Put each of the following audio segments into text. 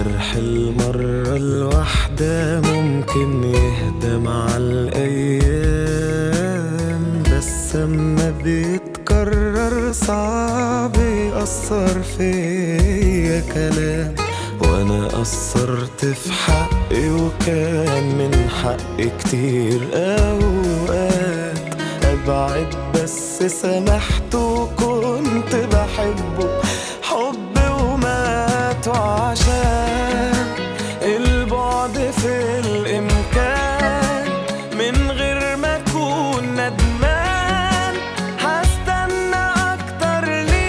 جرح المرة الواحدة ممكن يهدى مع الأيام، بس اما بيتكرر صعب يأثر فيا كلام. وانا قصرت في حقي وكان من حقي كتير اوقات ابعد، بس سمحت وكنت بحبه حب ومات. وعشان البعد في الامكان من غير ما اكون ندمان هستنى اكتر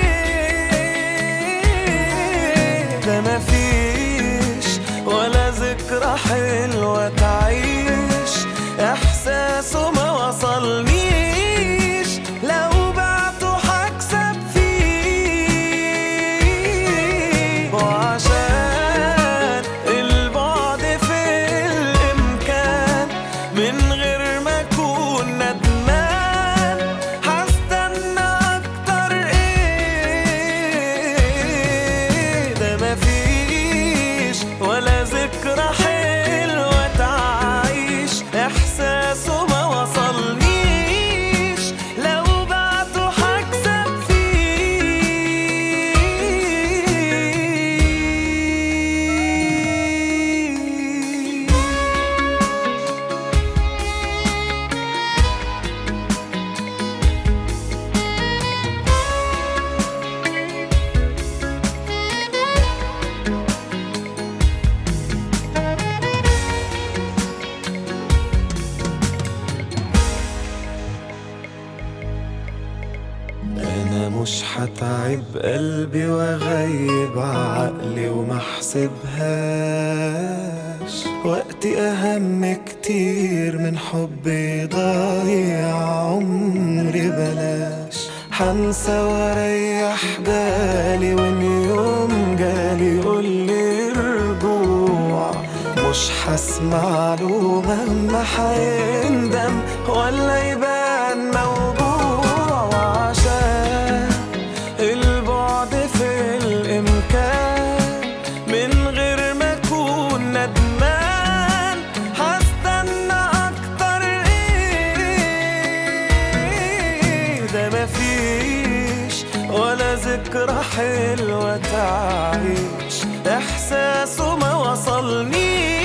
ليه؟ ده مفيش ولا ذكرى حلوة تعيش احساسه ما وصلنيش، لو بعته هكسب فيه. وعشان البعد في الامكان من غير ما اكون ندمان هستنى اكتر ايه؟ ده مفيش ولا ذكرى حلوة تعيش احساسه ما وصلنيش، لو بعته هكسب فيه. أنا مش هتعب قلبي وأغيب عقلي وما احسبهاش، وقتي أهم كتير من حبي ضايع عمري بلاش. هنسى واريح بالي وإن يوم جالي يقولي رجوع مش هسمع له مهما هيندم ولا يبان موجوع. وعشان البعد في الإمكان من غير ما أكون ندمان هستنى أكتر إيه؟ ده مفيش ولا ذكرى حلوة تعيش إحساسه ما وصلنيش،